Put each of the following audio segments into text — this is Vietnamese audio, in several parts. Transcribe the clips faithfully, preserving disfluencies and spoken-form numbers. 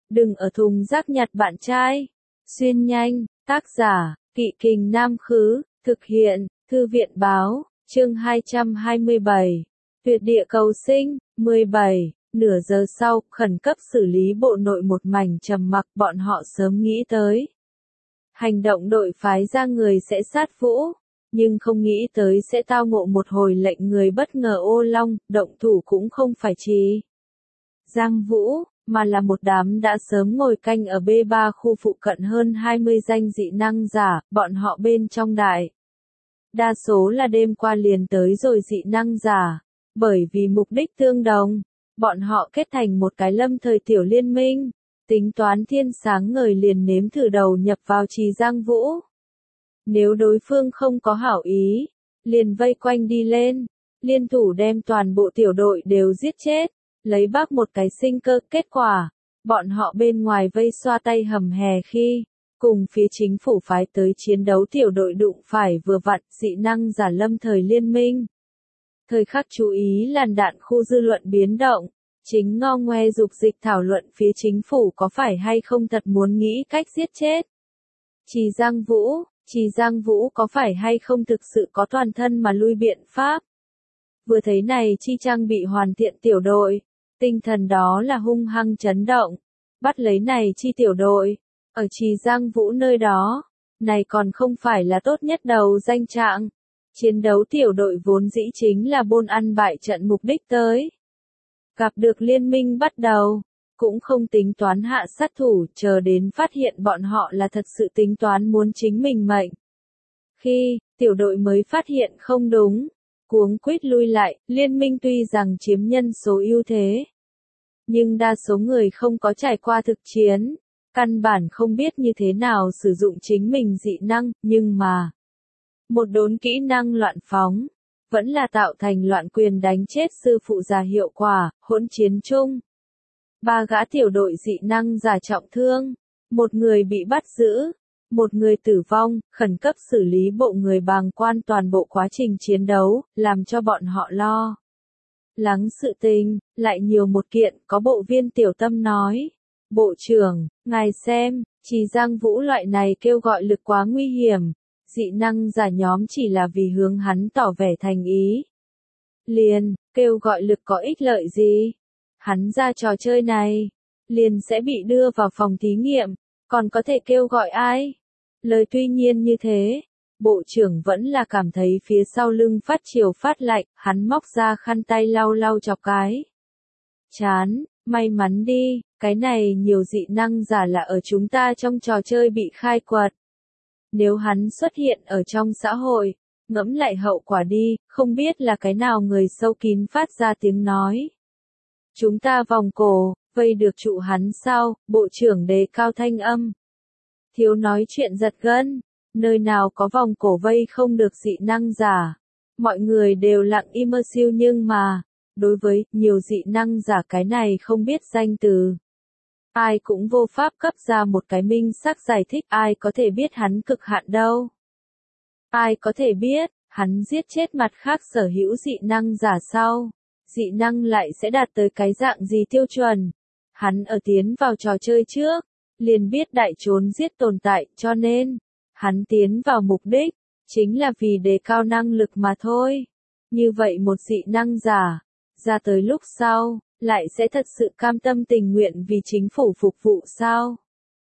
Đừng ở thùng rác nhặt bạn trai. Xuyên nhanh, tác giả, Kỵ Kình Nam Khứ, thực hiện, Thư viện Báo, chương hai trăm hai mươi bảy. Tuyệt địa cầu sinh, mười bảy. Nửa giờ sau, khẩn cấp xử lý bộ nội một mảnh trầm mặc, bọn họ sớm nghĩ tới. Hành động đội phái ra người sẽ sát Vũ, nhưng không nghĩ tới sẽ tao ngộ một hồi lệnh người bất ngờ ô long, động thủ cũng không phải chỉ Giang Vũ, mà là một đám đã sớm ngồi canh ở B ba khu phụ cận hơn hai mươi danh dị năng giả, bọn họ bên trong đại. Đa số là đêm qua liền tới rồi dị năng giả, bởi vì mục đích tương đồng, bọn họ kết thành một cái lâm thời tiểu liên minh, tính toán thiên sáng ngời liền nếm thử đầu nhập vào trì Giang Vũ. Nếu đối phương không có hảo ý, liền vây quanh đi lên, liên thủ đem toàn bộ tiểu đội đều giết chết, lấy bác một cái sinh cơ. Kết quả, bọn họ bên ngoài vây xoa tay hầm hè khi, cùng phía chính phủ phái tới chiến đấu tiểu đội đụng phải vừa vặn dị năng giả lâm thời liên minh. Thời khắc chú ý làn đạn khu dư luận biến động, chính ngo ngoe dục dịch thảo luận phía chính phủ có phải hay không thật muốn nghĩ cách giết chết Trì Giang Vũ, Trì Giang Vũ có phải hay không thực sự có toàn thân mà lui biện pháp. Vừa thấy này chi trang bị hoàn thiện tiểu đội, tinh thần đó là hung hăng chấn động, bắt lấy này chi tiểu đội, ở Trì Giang Vũ nơi đó, này còn không phải là tốt nhất đầu danh trạng. Chiến đấu tiểu đội vốn dĩ chính là bôn ăn bại trận mục đích tới. Gặp được liên minh bắt đầu, cũng không tính toán hạ sát thủ, chờ đến phát hiện bọn họ là thật sự tính toán muốn chính mình mệnh. Khi, tiểu đội mới phát hiện không đúng, cuống quýt lui lại, liên minh tuy rằng chiếm nhân số ưu thế, nhưng đa số người không có trải qua thực chiến, căn bản không biết như thế nào sử dụng chính mình dị năng, nhưng mà một đốn kỹ năng loạn phóng, vẫn là tạo thành loạn quyền đánh chết sư phụ già hiệu quả. Hỗn chiến chung, ba gã tiểu đội dị năng giả trọng thương, một người bị bắt giữ, một người tử vong, khẩn cấp xử lý bộ người bàng quan toàn bộ quá trình chiến đấu, làm cho bọn họ lo lắng sự tình, lại nhiều một kiện. Có bộ viên tiểu tâm nói, bộ trưởng, ngài xem, Trì Giang Vũ loại này kêu gọi lực quá nguy hiểm, dị năng giả nhóm chỉ là vì hướng hắn tỏ vẻ thành ý. Liền, kêu gọi lực có ích lợi gì? Hắn ra trò chơi này, liền sẽ bị đưa vào phòng thí nghiệm, còn có thể kêu gọi ai? Lời tuy nhiên như thế, bộ trưởng vẫn là cảm thấy phía sau lưng phát chiều phát lạnh, hắn móc ra khăn tay lau lau chọc cái chán, may mắn đi, cái này nhiều dị năng giả là ở chúng ta trong trò chơi bị khai quật. Nếu hắn xuất hiện ở trong xã hội, ngẫm lại hậu quả đi, không biết là cái nào người sâu kín phát ra tiếng nói. Chúng ta vòng cổ, vây được trụ hắn sao? Bộ trưởng đề cao thanh âm. Thiếu nói chuyện giật gân, nơi nào có vòng cổ vây không được dị năng giả. Mọi người đều lặng im mơ siêu, nhưng mà, đối với nhiều dị năng giả cái này không biết danh từ, ai cũng vô pháp cấp ra một cái minh xác giải thích. Ai có thể biết hắn cực hạn đâu? Ai có thể biết, hắn giết chết mặt khác sở hữu dị năng giả sau, dị năng lại sẽ đạt tới cái dạng gì tiêu chuẩn? Hắn ở tiến vào trò chơi trước, liền biết đại trốn giết tồn tại, cho nên, hắn tiến vào mục đích, chính là vì đề cao năng lực mà thôi. Như vậy một dị năng giả, ra tới lúc sau, lại sẽ thật sự cam tâm tình nguyện vì chính phủ phục vụ sao?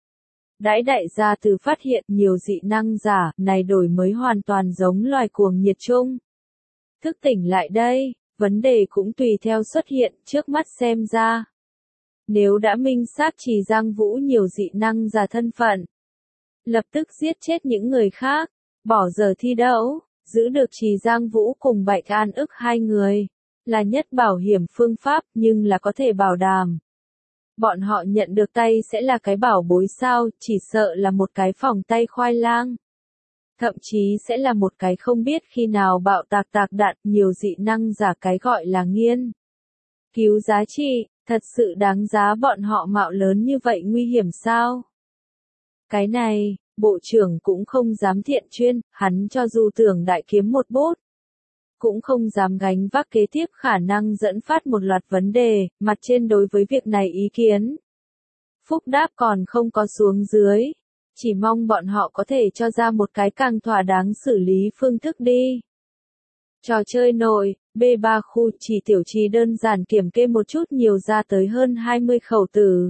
Đãi đại gia từ phát hiện nhiều dị năng giả này đổi mới hoàn toàn giống loài cuồng nhiệt chung. Thức tỉnh lại đây, vấn đề cũng tùy theo xuất hiện trước mắt xem ra. Nếu đã minh xác Trì Giang Vũ nhiều dị năng giả thân phận, lập tức giết chết những người khác, bỏ giờ thi đấu, giữ được Trì Giang Vũ cùng Bạch An ức hai người, là nhất bảo hiểm phương pháp, nhưng là có thể bảo đảm bọn họ nhận được tay sẽ là cái bảo bối sao? Chỉ sợ là một cái phòng tay khoai lang. Thậm chí sẽ là một cái không biết khi nào bạo tạc tạc đạn. Nhiều dị năng giả cái gọi là nghiên cứu giá trị, thật sự đáng giá bọn họ mạo lớn như vậy nguy hiểm sao? Cái này, bộ trưởng cũng không dám thiện chuyên, hắn cho dù tưởng đại kiếm một bút, cũng không dám gánh vác kế tiếp khả năng dẫn phát một loạt vấn đề. Mặt trên đối với việc này ý kiến Phúc đáp còn không có xuống dưới. Chỉ mong bọn họ có thể cho ra một cái càng thỏa đáng xử lý phương thức đi. Trò chơi nội, B ba khu chỉ tiểu trì đơn giản kiểm kê một chút nhiều ra tới hơn hai mươi khẩu tử.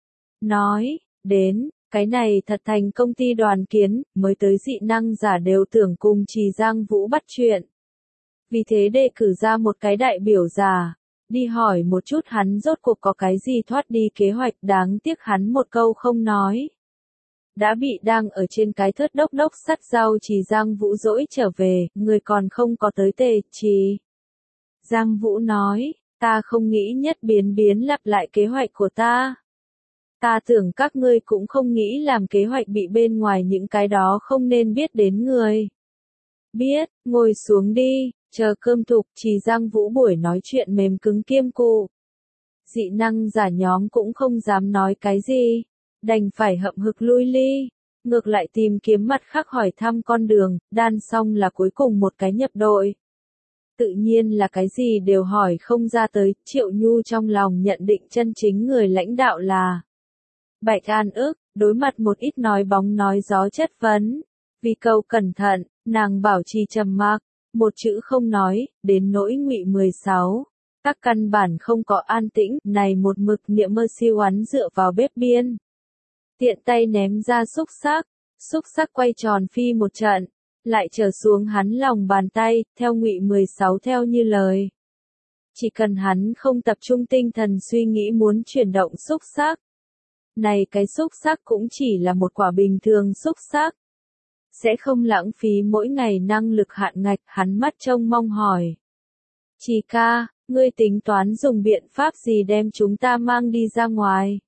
Nói, đến, cái này thật thành công ty đoàn kiến, mới tới dị năng giả đều tưởng cùng Trì Giang Vũ bắt chuyện. Vì thế đề cử ra một cái đại biểu giả, đi hỏi một chút hắn rốt cuộc có cái gì thoát đi kế hoạch, đáng tiếc hắn một câu không nói. Đã bị đang ở trên cái thớt đốc đốc sắt rau Trì Giang Vũ dỗi trở về, người còn không có tới tề Trì. Giang Vũ nói, ta không nghĩ nhất biến biến lặp lại kế hoạch của ta. Ta tưởng các ngươi cũng không nghĩ làm kế hoạch bị bên ngoài những cái đó không nên biết đến người. Biết, ngồi xuống đi, chờ cơm thục. Trì Giang Vũ buổi nói chuyện mềm cứng kiêm cụ. Dị năng giả nhóm cũng không dám nói cái gì, đành phải hậm hực lui ly, ngược lại tìm kiếm mặt khác hỏi thăm con đường, đan xong là cuối cùng một cái nhập đội. Tự nhiên là cái gì đều hỏi không ra tới, Triệu Nhu trong lòng nhận định chân chính người lãnh đạo là Bạch An ức, đối mặt một ít nói bóng nói gió chất vấn. Vì câu cẩn thận, nàng bảo trì trầm mặc, một chữ không nói, đến nỗi Ngụy mười sáu. Các căn bản không có an tĩnh, này một mực niệm mơ siêu oán dựa vào bếp biên. Tiện tay ném ra xúc xắc, xúc xắc quay tròn phi một trận, lại trở xuống hắn lòng bàn tay, theo Ngụy mười sáu theo như lời. Chỉ cần hắn không tập trung tinh thần suy nghĩ muốn chuyển động xúc xắc. Này cái xúc xắc cũng chỉ là một quả bình thường xúc xắc. Sẽ không lãng phí mỗi ngày năng lực hạn ngạch, hắn mắt trông mong hỏi. Trì ca, ngươi tính toán dùng biện pháp gì đem chúng ta mang đi ra ngoài?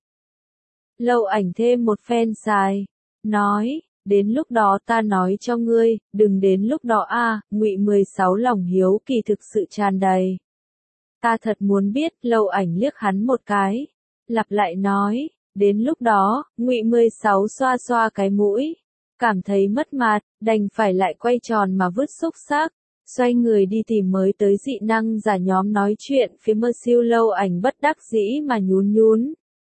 Lâu ảnh thêm một phen xài, nói, đến lúc đó ta nói cho ngươi, đừng đến lúc đó a. Ngụy mười sáu lòng hiếu kỳ thực sự tràn đầy. Ta thật muốn biết. Lâu ảnh liếc hắn một cái, lặp lại nói, đến lúc đó. Ngụy mười sáu xoa xoa cái mũi, cảm thấy mất mặt, đành phải lại quay tròn mà vứt xúc xắc, xoay người đi tìm mới tới dị năng giả nhóm nói chuyện. Phía mơ siêu lâu ảnh bất đắc dĩ mà nhún nhún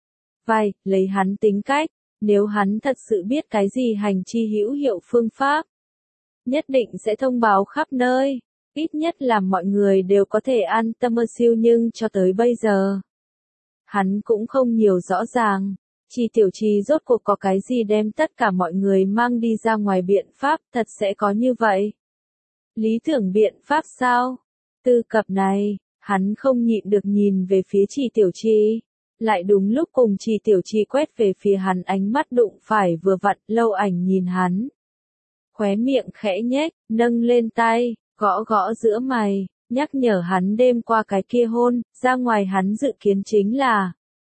vai, lấy hắn tính cách, nếu hắn thật sự biết cái gì hành chi hữu hiệu phương pháp, nhất định sẽ thông báo khắp nơi, ít nhất là mọi người đều có thể an tâm. Mơ siêu nhưng cho tới bây giờ, hắn cũng không nhiều rõ ràng. Trì tiểu trì rốt cuộc có cái gì đem tất cả mọi người mang đi ra ngoài biện pháp, thật sẽ có như vậy. Lý tưởng biện pháp sao? Tư cập này, hắn không nhịn được nhìn về phía Trì tiểu trì. Lại đúng lúc cùng Trì tiểu trì quét về phía hắn ánh mắt đụng phải vừa vặn. Lâu ảnh nhìn hắn, khóe miệng khẽ nhếch, nâng lên tay, gõ gõ giữa mày, nhắc nhở hắn đêm qua cái kia hôn, ra ngoài hắn dự kiến chính là.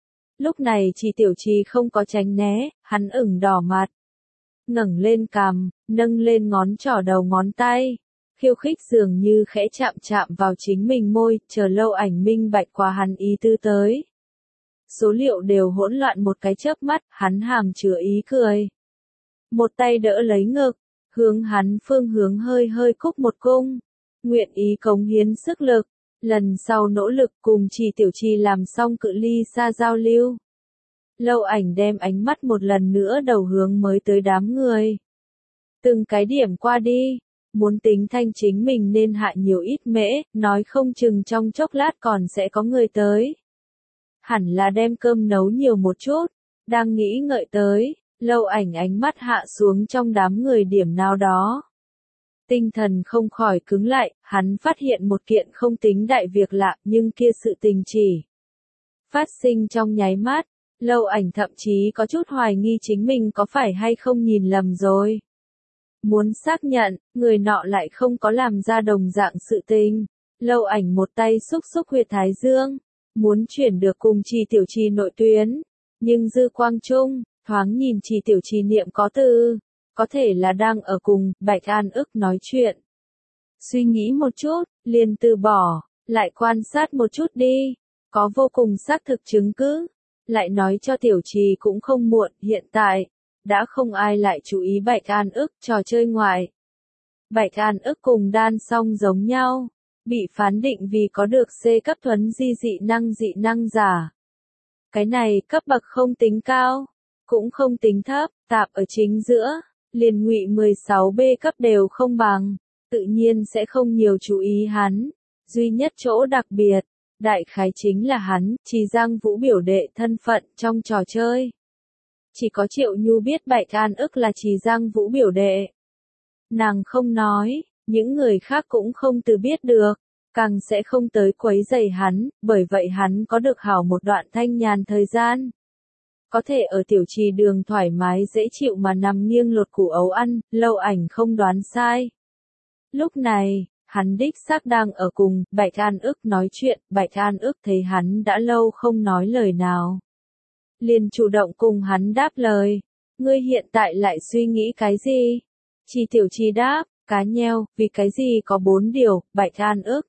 Lúc này Trì tiểu trì không có tránh né, hắn ửng đỏ mặt, ngẩng lên cằm, nâng lên ngón trỏ đầu ngón tay, khiêu khích dường như khẽ chạm chạm vào chính mình môi, chờ lâu ảnh minh bạch qua hắn ý tư tới. Số liệu đều hỗn loạn một cái chớp mắt, hắn hàm chứa ý cười. Một tay đỡ lấy ngực, hướng hắn phương hướng hơi hơi cúc một cung, nguyện ý cống hiến sức lực, lần sau nỗ lực cùng Trì tiểu trì làm xong cự ly xa giao lưu. Lâu ảnh đem ánh mắt một lần nữa đầu hướng mới tới đám người. Từng cái điểm qua đi, muốn tính thanh chính mình nên hạ nhiều ít mễ, nói không chừng trong chốc lát còn sẽ có người tới. Hẳn là đem cơm nấu nhiều một chút, đang nghĩ ngợi tới, lâu ảnh ánh mắt hạ xuống trong đám người điểm nào đó. Tinh thần không khỏi cứng lại, hắn phát hiện một kiện không tính đại việc lạ, nhưng kia sự tình chỉ phát sinh trong nháy mắt. Lâu ảnh thậm chí có chút hoài nghi chính mình có phải hay không nhìn lầm rồi. Muốn xác nhận, người nọ lại không có làm ra đồng dạng sự tình. Lâu ảnh một tay xúc xúc huyệt thái dương, muốn chuyển được cùng Trì tiểu trì nội tuyến, nhưng dư quang trung, thoáng nhìn Trì tiểu trì niệm có từ, có thể là đang ở cùng Bạch An ức nói chuyện. Suy nghĩ một chút, liền từ bỏ, lại quan sát một chút đi, có vô cùng xác thực chứng cứ, lại nói cho tiểu trì cũng không muộn. Hiện tại, đã không ai lại chú ý Bạch An ức trò chơi ngoại. Bạch An ức cùng đan song giống nhau, bị phán định vì có được C cấp thuấn di dị năng dị năng giả. Cái này cấp bậc không tính cao, cũng không tính thấp, tạp ở chính giữa, liền Ngụy mười sáu B cấp đều không bằng, tự nhiên sẽ không nhiều chú ý hắn. Duy nhất chỗ đặc biệt, đại khái chính là hắn, Trì Giang Vũ biểu đệ thân phận trong trò chơi. Chỉ có Triệu Nhu biết Bạch An ức là Trì Giang Vũ biểu đệ. Nàng không nói, những người khác cũng không từ biết được, càng sẽ không tới quấy rầy hắn, bởi vậy hắn có được hảo một đoạn thanh nhàn thời gian. Có thể ở tiểu trì đường thoải mái dễ chịu mà nằm nghiêng lột củ ấu ăn, Lâu Ảnh không đoán sai. Lúc này, hắn đích xác đang ở cùng Bạch An ức nói chuyện, Bạch An ức thấy hắn đã lâu không nói lời nào. Liền chủ động cùng hắn đáp lời, ngươi hiện tại lại suy nghĩ cái gì? Trì tiểu trì đáp, cá nheo, vì cái gì có bốn điều, Bạch An ức.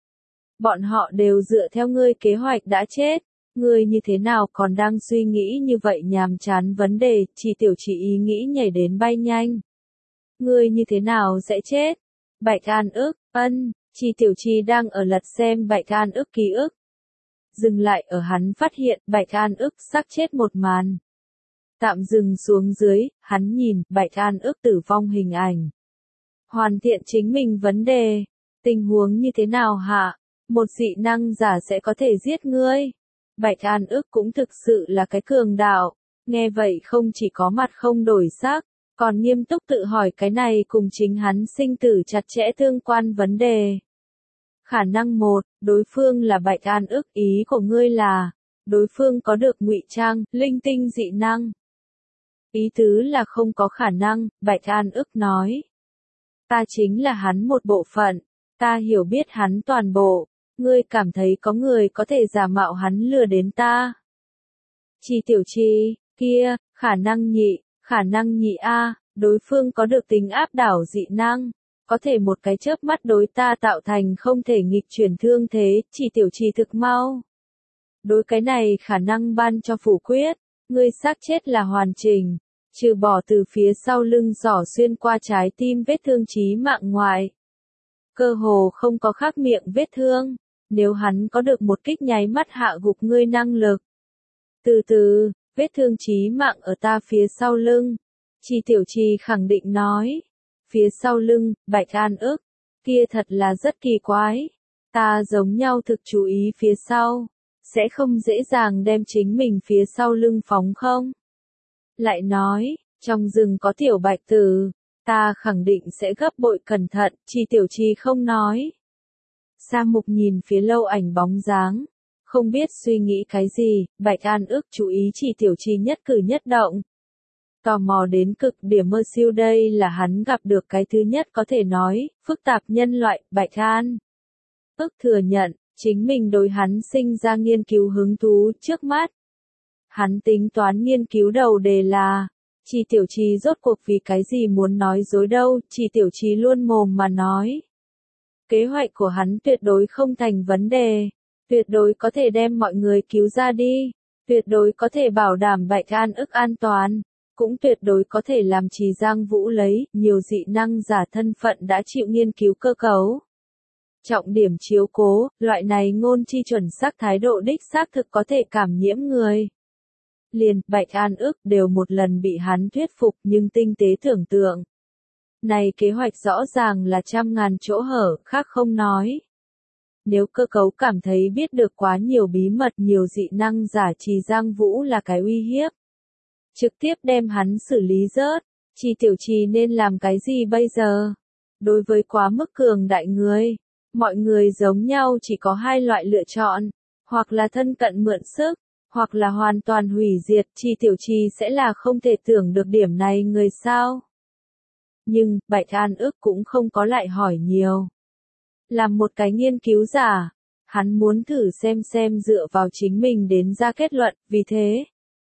Bọn họ đều dựa theo ngươi kế hoạch đã chết, ngươi như thế nào còn đang suy nghĩ như vậy nhàm chán vấn đề, Trì tiểu trì ý nghĩ nhảy đến bay nhanh. Ngươi như thế nào sẽ chết? Bạch An ức, ân, Trì tiểu trì đang ở lật xem Bạch An ức ký ức. Dừng lại ở hắn phát hiện Bạch An ức xác chết một màn. Tạm dừng xuống dưới, hắn nhìn Bạch An ức tử vong hình ảnh. Hoàn thiện chính mình vấn đề. Tình huống như thế nào hả? Một dị năng giả sẽ có thể giết ngươi. Bạch An ức cũng thực sự là cái cường đạo. Nghe vậy không chỉ có mặt không đổi sắc, còn nghiêm túc tự hỏi cái này cùng chính hắn sinh tử chặt chẽ tương quan vấn đề. Khả năng một, đối phương là Bạch An ức, ý của ngươi là, đối phương có được ngụy trang, linh tinh dị năng. Ý tứ là không có khả năng, Bạch An ức nói. Ta chính là hắn một bộ phận, ta hiểu biết hắn toàn bộ, ngươi cảm thấy có người có thể giả mạo hắn lừa đến ta. Trì tiểu trì, kia, khả năng nhị, khả năng nhị A, đối phương có được tính áp đảo dị năng. Có thể một cái chớp mắt đối ta tạo thành không thể nghịch chuyển thương thế, Trì tiểu trì thực mau. Đối cái này khả năng ban cho phủ quyết, ngươi xác chết là hoàn chỉnh, trừ bỏ từ phía sau lưng giỏ xuyên qua trái tim vết thương chí mạng ngoại. Cơ hồ không có khác miệng vết thương, nếu hắn có được một kích nháy mắt hạ gục ngươi năng lực. Từ từ, vết thương chí mạng ở ta phía sau lưng, Trì tiểu trì khẳng định nói. Phía sau lưng, Bạch An ức, kia thật là rất kỳ quái. Ta giống nhau thực chú ý phía sau, sẽ không dễ dàng đem chính mình phía sau lưng phóng không? Lại nói, trong rừng có tiểu bạch tử, ta khẳng định sẽ gấp bội cẩn thận, Trì tiểu trì không nói. Sa Mục nhìn phía Lâu Ảnh bóng dáng, không biết suy nghĩ cái gì, Bạch An ức chú ý Trì tiểu trì nhất cử nhất động. Tò mò đến cực điểm mơ siêu đây là hắn gặp được cái thứ nhất có thể nói, phức tạp nhân loại, Bạch An ức thừa nhận, chính mình đối hắn sinh ra nghiên cứu hứng thú trước mắt. Hắn tính toán nghiên cứu đầu đề là, Trì tiểu trì rốt cuộc vì cái gì muốn nói dối đâu, Trì tiểu trì luôn mồm mà nói. Kế hoạch của hắn tuyệt đối không thành vấn đề, tuyệt đối có thể đem mọi người cứu ra đi, tuyệt đối có thể bảo đảm Bạch An ức an toàn. Cũng tuyệt đối có thể làm Trì Giang Vũ lấy, nhiều dị năng giả thân phận đã chịu nghiên cứu cơ cấu. Trọng điểm chiếu cố, loại này ngôn chi chuẩn xác thái độ đích xác thực có thể cảm nhiễm người. Liền, Bạch An ức đều một lần bị hắn thuyết phục nhưng tinh tế tưởng tượng. Này kế hoạch rõ ràng là trăm ngàn chỗ hở, khác không nói. Nếu cơ cấu cảm thấy biết được quá nhiều bí mật nhiều dị năng giả Trì Giang Vũ là cái uy hiếp. Trực tiếp đem hắn xử lý rớt, Trì tiểu trì nên làm cái gì bây giờ? Đối với quá mức cường đại người, mọi người giống nhau chỉ có hai loại lựa chọn, hoặc là thân cận mượn sức, hoặc là hoàn toàn hủy diệt, Trì tiểu trì sẽ là không thể tưởng được điểm này người sao? Nhưng, Bạch An ức cũng không có lại hỏi nhiều. Làm một cái nghiên cứu giả, hắn muốn thử xem xem dựa vào chính mình đến ra kết luận, vì thế.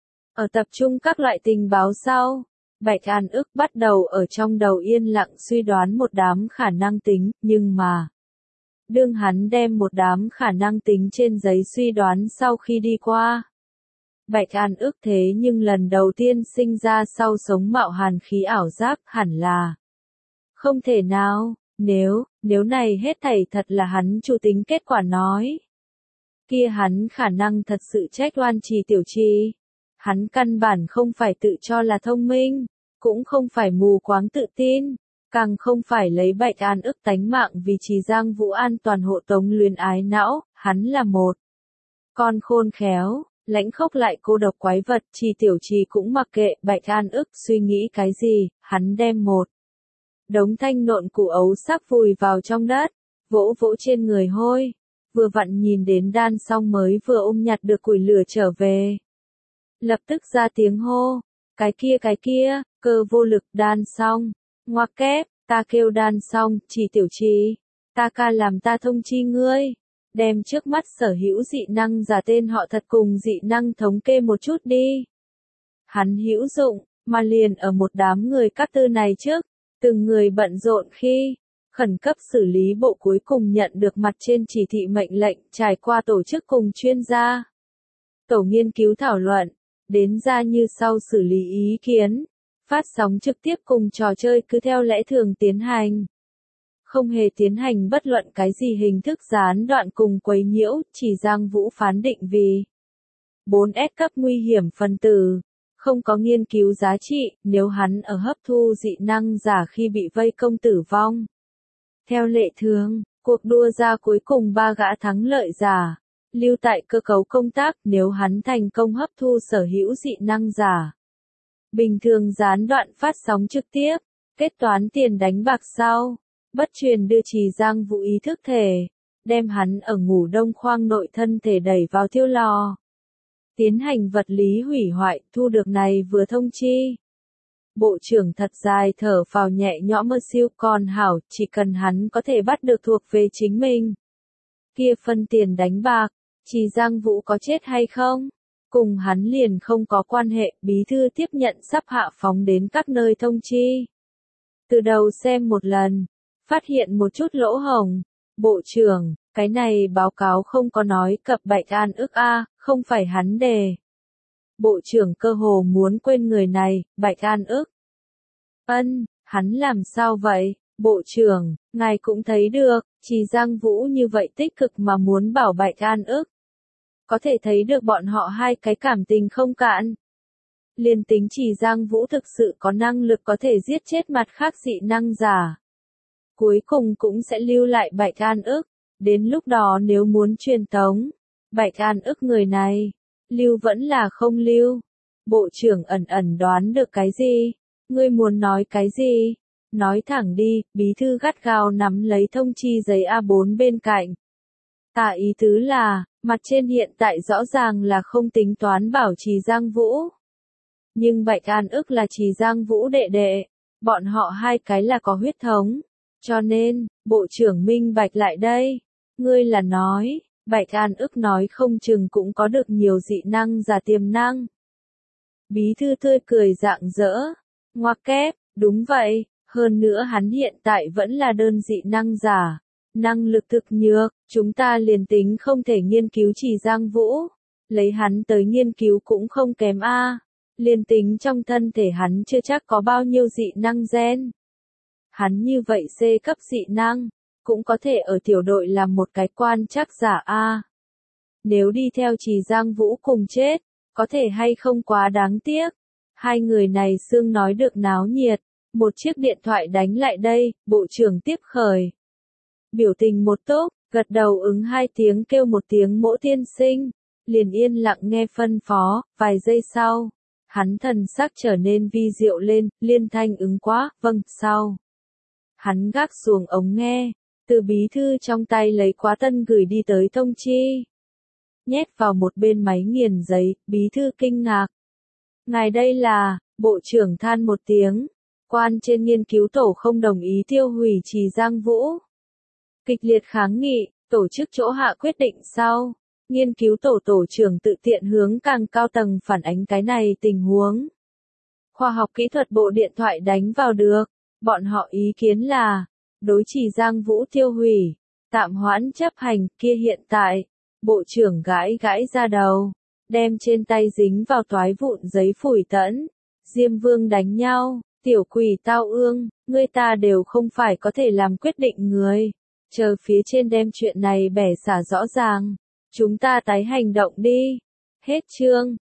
Ở tập trung các loại tình báo sau, Bạch An ức bắt đầu ở trong đầu yên lặng suy đoán một đám khả năng tính, nhưng mà, đương hắn đem một đám khả năng tính trên giấy suy đoán sau khi đi qua. Bạch An ức thế nhưng lần đầu tiên sinh ra sau sống mạo hàn khí ảo giác hẳn là không thể nào, nếu, nếu này hết thảy thật là hắn chủ tính kết quả nói. kia hắn khả năng thật sự trách oan Trì Tiểu Trì. Hắn căn bản không phải tự cho là thông minh, cũng không phải mù quáng tự tin, càng không phải lấy Bạch An ức tánh mạng vì Trì Giang Vũ an toàn hộ tống luyến ái não, hắn là một con khôn khéo, lãnh khốc lại cô độc quái vật. Trì Tiểu Trì cũng mặc kệ Bạch An ức suy nghĩ cái gì, hắn đem một đống thanh nộn củ ấu sắc vùi vào trong đất, vỗ vỗ trên người hôi, vừa vặn nhìn đến đan xong mới vừa ôm nhặt được củi lửa trở về. Lập tức ra tiếng hô, cái kia cái kia, cơ vô lực đan xong, ngoặc kép, ta kêu đan xong, Trì Tiểu Trì, ta ca làm ta thông chi ngươi, đem trước mắt sở hữu dị năng giả tên họ thật cùng dị năng thống kê một chút đi. Hắn hữu dụng, mà liền ở một đám người các tư này trước, từng người bận rộn khi khẩn cấp xử lý bộ cuối cùng nhận được mặt trên chỉ thị mệnh lệnh, trải qua tổ chức cùng chuyên gia, tổ nghiên cứu thảo luận, đến ra như sau xử lý ý kiến, phát sóng trực tiếp cùng trò chơi cứ theo lẽ thường tiến hành. Không hề tiến hành bất luận cái gì hình thức gián đoạn cùng quấy nhiễu, Trì Giang Vũ phán định vì bốn S cấp nguy hiểm phân tử, không có nghiên cứu giá trị, nếu hắn ở hấp thu dị năng giả khi bị vây công tử vong. Theo lệ thường, cuộc đua ra cuối cùng ba gã thắng lợi giả, lưu tại cơ cấu công tác nếu hắn thành công hấp thu sở hữu dị năng giả. Bình thường gián đoạn phát sóng trực tiếp, kết toán tiền đánh bạc sau, bất truyền đưa Trì Giang Vũ ý thức thể, đem hắn ở ngủ đông khoang nội thân thể đẩy vào thiêu lò. Tiến hành vật lý hủy hoại, thu được này vừa thông chi. Bộ trưởng thật dài thở phào nhẹ nhõm mơ siêu còn hảo, chỉ cần hắn có thể bắt được thuộc về chính mình. Kia phân tiền đánh bạc, Trì Giang Vũ có chết hay không? Cùng hắn liền không có quan hệ, bí thư tiếp nhận sắp hạ phóng đến các nơi thông chi. Từ đầu xem một lần, phát hiện một chút lỗ hổng. Bộ trưởng, cái này báo cáo không có nói cập Bạch An ức a, không phải hắn đề. Bộ trưởng cơ hồ muốn quên người này, Bạch An ức. Ân, hắn làm sao vậy? Bộ trưởng, ngài cũng thấy được, Trì Giang Vũ như vậy tích cực mà muốn bảo Bạch An ức. Có thể thấy được bọn họ hai cái cảm tình không cạn. Liên tính Trì Giang Vũ thực sự có năng lực có thể giết chết mặt khác dị năng giả. Cuối cùng cũng sẽ lưu lại Bạch An ức. Đến lúc đó nếu muốn truyền tống, Bạch An ức người này, lưu vẫn là không lưu. Bộ trưởng ẩn ẩn đoán được cái gì? Ngươi muốn nói cái gì? Nói thẳng đi, bí thư gắt gao nắm lấy thông chi giấy A bốn bên cạnh. Tạ ý tứ là, mặt trên hiện tại rõ ràng là không tính toán bảo Trì Giang Vũ. Nhưng Bạch An ức là Trì Giang Vũ đệ đệ, bọn họ hai cái là có huyết thống. Cho nên, bộ trưởng minh bạch lại đây. Ngươi là nói, Bạch An ức nói không chừng cũng có được nhiều dị năng giả tiềm năng. Bí thư tươi cười rạng rỡ. Ngoặc kép, đúng vậy, hơn nữa hắn hiện tại vẫn là đơn dị năng giả. Năng lực thực nhược, chúng ta liền tính không thể nghiên cứu Trì Giang Vũ. Lấy hắn tới nghiên cứu cũng không kém a. Liền tính trong thân thể hắn chưa chắc có bao nhiêu dị năng gen. Hắn như vậy C cấp dị năng, cũng có thể ở tiểu đội làm một cái quan trắc giả a. Nếu đi theo Trì Giang Vũ cùng chết, có thể hay không quá đáng tiếc. Hai người này xương nói được náo nhiệt, một chiếc điện thoại đánh lại đây, bộ trưởng tiếp khởi. Biểu tình một tốt, gật đầu ứng hai tiếng kêu một tiếng mỗ tiên sinh, liền yên lặng nghe phân phó, vài giây sau, hắn thần sắc trở nên vi diệu lên, liên thanh ứng quá, vâng, sau. Hắn gác xuồng ống nghe, từ bí thư trong tay lấy quá tân gửi đi tới thông chi. Nhét vào một bên máy nghiền giấy, bí thư kinh ngạc. Ngài đây là, bộ trưởng than một tiếng, quan trên nghiên cứu tổ không đồng ý tiêu hủy Trì Giang Vũ. Kịch liệt kháng nghị, tổ chức chỗ hạ quyết định sau, nghiên cứu tổ tổ trưởng tự tiện hướng càng cao tầng phản ánh cái này tình huống. Khoa học kỹ thuật bộ điện thoại đánh vào được, bọn họ ý kiến là, đối Trì Giang Vũ tiêu hủy, tạm hoãn chấp hành, kia hiện tại, bộ trưởng gãi gãi ra đầu, đem trên tay dính vào toái vụn giấy phủi tẫn, Diêm Vương đánh nhau, tiểu quỷ tao ương, người ta đều không phải có thể làm quyết định người, chờ phía trên đem chuyện này bẻ xả rõ ràng, Chúng ta tái hành động đi. Hết chương.